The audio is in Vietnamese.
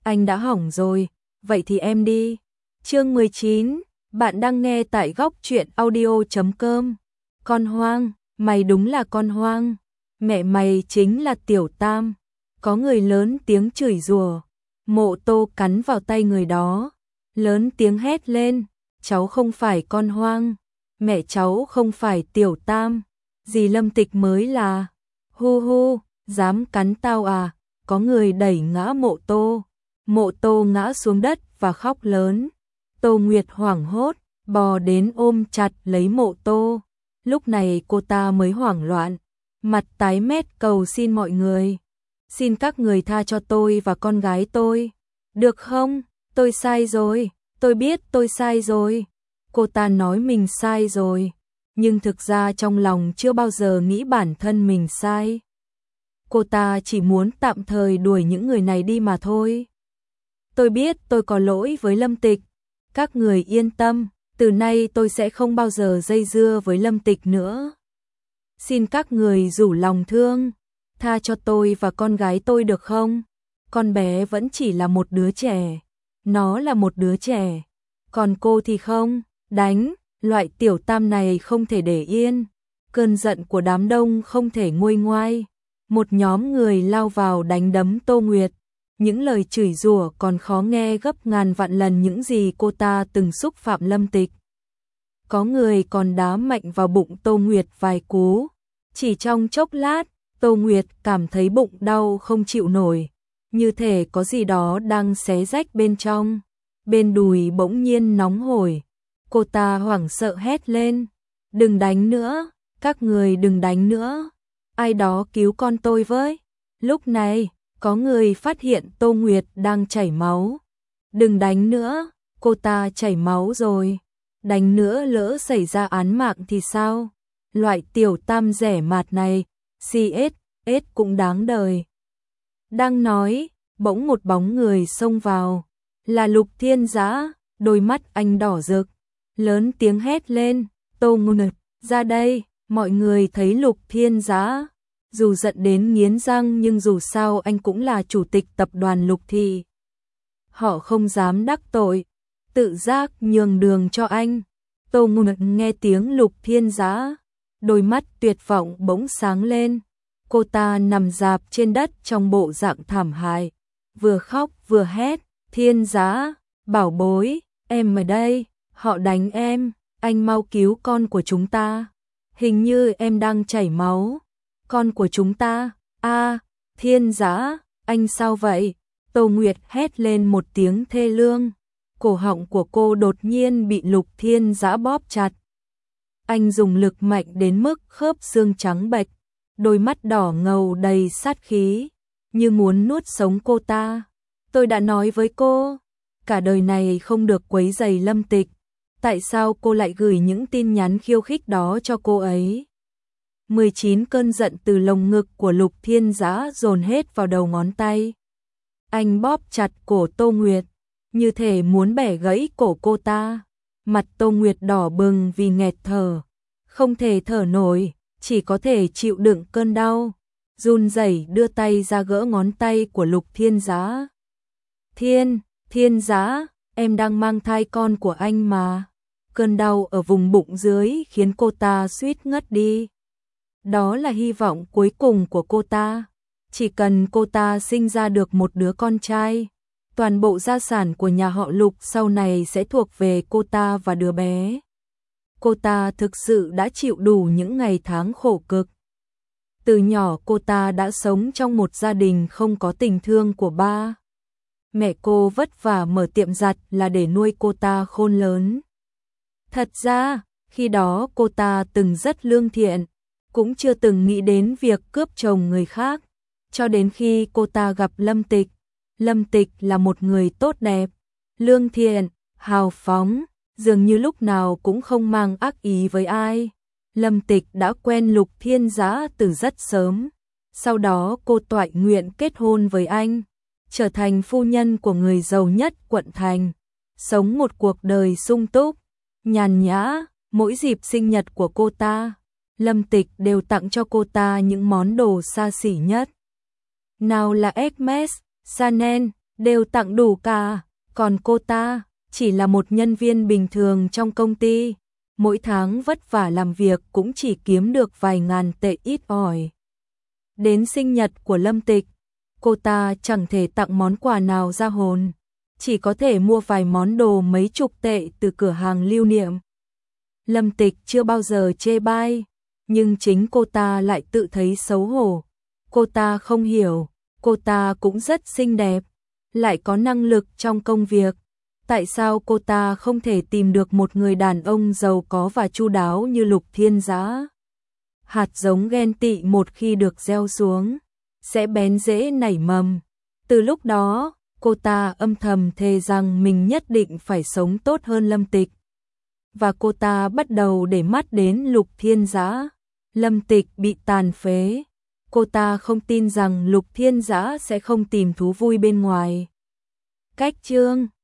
Anh đã hỏng rồi, vậy thì em đi. Chương 19, bạn đang nghe tại góc truyện audio.com. Con hoang, mày đúng là con hoang. Mẹ mày chính là Tiểu Tam. Có người lớn tiếng chửi rủa. Mộ Tô cắn vào tay người đó, lớn tiếng hét lên, cháu không phải con hoang, mẹ cháu không phải Tiểu Tam, dì Lâm Tịch mới là. Hu hu, dám cắn tao à? Có người đẩy ngã Mộ Tô. Mộ Tô ngã xuống đất và khóc lớn. Tô Nguyệt hoảng hốt, bò đến ôm chặt lấy Mộ Tô. Lúc này cô ta mới hoảng loạn, mặt tái mét cầu xin mọi người. Xin các người tha cho tôi và con gái tôi. Được không? Tôi sai rồi, tôi biết tôi sai rồi. Cô ta nói mình sai rồi, nhưng thực ra trong lòng chưa bao giờ nghĩ bản thân mình sai. Cô ta chỉ muốn tạm thời đuổi những người này đi mà thôi. Tôi biết tôi có lỗi với Lâm Tịch. Các người yên tâm, từ nay tôi sẽ không bao giờ dây dưa với Lâm Tịch nữa. Xin các người rủ lòng thương, tha cho tôi và con gái tôi được không? Con bé vẫn chỉ là một đứa trẻ. Nó là một đứa trẻ. Còn cô thì không, đánh, loại Tiểu Tam này không thể để yên. Cơn giận của đám đông không thể nguôi ngoai. Một nhóm người lao vào đánh đấm Tô Nguyệt. Những lời chửi rủa còn khó nghe gấp ngàn vạn lần những gì cô ta từng xúc phạm Lâm Tịch. Có người còn đá mạnh vào bụng Tô Nguyệt vài cú. Chỉ trong chốc lát, Tô Nguyệt cảm thấy bụng đau không chịu nổi, như thể có gì đó đang xé rách bên trong. Bên đùi bỗng nhiên nóng hổi. Cô ta hoảng sợ hét lên. Đừng đánh nữa, các người đừng đánh nữa. Ai đó cứu con tôi với. Lúc này, có người phát hiện Tô Nguyệt đang chảy máu. Đừng đánh nữa, cô ta chảy máu rồi. Đánh nữa lỡ xảy ra án mạng thì sao? Loại Tiểu Tam rẻ mạt này, CS cũng đáng đời. Đang nói, bỗng một bóng người xông vào. Là Lục Thiên Dã, đôi mắt anh đỏ rực. Lớn tiếng hét lên, Tô Nguyệt, ra đây. Mọi người thấy Lục Thiên Dã, dù giận đến nghiến răng nhưng dù sao anh cũng là chủ tịch tập đoàn Lục Thị. Họ không dám đắc tội, tự giác nhường đường cho anh. Tô Nguyệt nghe tiếng Lục Thiên Dã, đôi mắt tuyệt vọng bỗng sáng lên. Cô ta nằm rạp trên đất trong bộ dạng thảm hại, vừa khóc vừa hét, Thiên Dã, bảo bối, em ở đây, họ đánh em, anh mau cứu con của chúng ta. Hình như em đang chảy máu. Con của chúng ta, Thiên Dã, anh sao vậy? Tô Nguyệt hét lên một tiếng thê lương. Cổ họng của cô đột nhiên bị Lục Thiên Dã bóp chặt. Anh dùng lực mạnh đến mức khớp xương trắng bệch, đôi mắt đỏ ngầu đầy sát khí, như muốn nuốt sống cô ta. Tôi đã nói với cô, cả đời này không được quấy rầy Lâm Tịch. Tại sao cô lại gửi những tin nhắn khiêu khích đó cho cô ấy? 19 cơn giận từ lồng ngực của Lục Thiên Dã dồn hết vào đầu ngón tay. Anh bóp chặt cổ Tô Nguyệt, như thể muốn bẻ gãy cổ cô ta. Mặt Tô Nguyệt đỏ bừng vì nghẹt thở, không thể thở nổi, chỉ có thể chịu đựng cơn đau, run rẩy đưa tay ra gỡ ngón tay của Lục Thiên Dã. Thiên Dã, em đang mang thai con của anh mà. Cơn đau ở vùng bụng dưới khiến cô ta suýt ngất đi. Đó là hy vọng cuối cùng của cô ta. Chỉ cần cô ta sinh ra được một đứa con trai, toàn bộ gia sản của nhà họ Lục sau này sẽ thuộc về cô ta và đứa bé. Cô ta thực sự đã chịu đủ những ngày tháng khổ cực. Từ nhỏ cô ta đã sống trong một gia đình không có tình thương của ba. Mẹ cô vất vả mở tiệm giặt là để nuôi cô ta khôn lớn. Thật ra, khi đó cô ta từng rất lương thiện, cũng chưa từng nghĩ đến việc cướp chồng người khác, cho đến khi cô ta gặp Lâm Tịch. Lâm Tịch là một người tốt đẹp, lương thiện, hào phóng, dường như lúc nào cũng không mang ác ý với ai. Lâm Tịch đã quen Lục Thiên Dã từ rất sớm, sau đó cô toại nguyện kết hôn với anh, trở thành phu nhân của người giàu nhất quận thành, sống một cuộc đời sung túc, nhàn nhã. Mỗi dịp sinh nhật của cô ta, Lâm Tịch đều tặng cho cô ta những món đồ xa xỉ nhất. Nào là Hermes, Chanel, đều tặng đủ cả, còn cô ta chỉ là một nhân viên bình thường trong công ty, mỗi tháng vất vả làm việc cũng chỉ kiếm được vài ngàn tệ ít ỏi. Đến sinh nhật của Lâm Tịch, cô ta chẳng thể tặng món quà nào ra hồn, chỉ có thể mua vài món đồ mấy chục tệ từ cửa hàng lưu niệm. Lâm Tịch chưa bao giờ chê bai, nhưng chính cô ta lại tự thấy xấu hổ. Cô ta không hiểu, cô ta cũng rất xinh đẹp, lại có năng lực trong công việc. Tại sao cô ta không thể tìm được một người đàn ông giàu có và chu đáo như Lục Thiên Giá? Hạt giống ghen tị một khi được gieo xuống, sẽ bén rễ nảy mầm. Từ lúc đó, cô ta âm thầm thề rằng mình nhất định phải sống tốt hơn Lâm Tịch. Và cô ta bắt đầu để mắt đến Lục Thiên Giá. Lâm Tịch bị tàn phế. Cô ta không tin rằng Lục Thiên Giá sẽ không tìm thú vui bên ngoài. Cách chương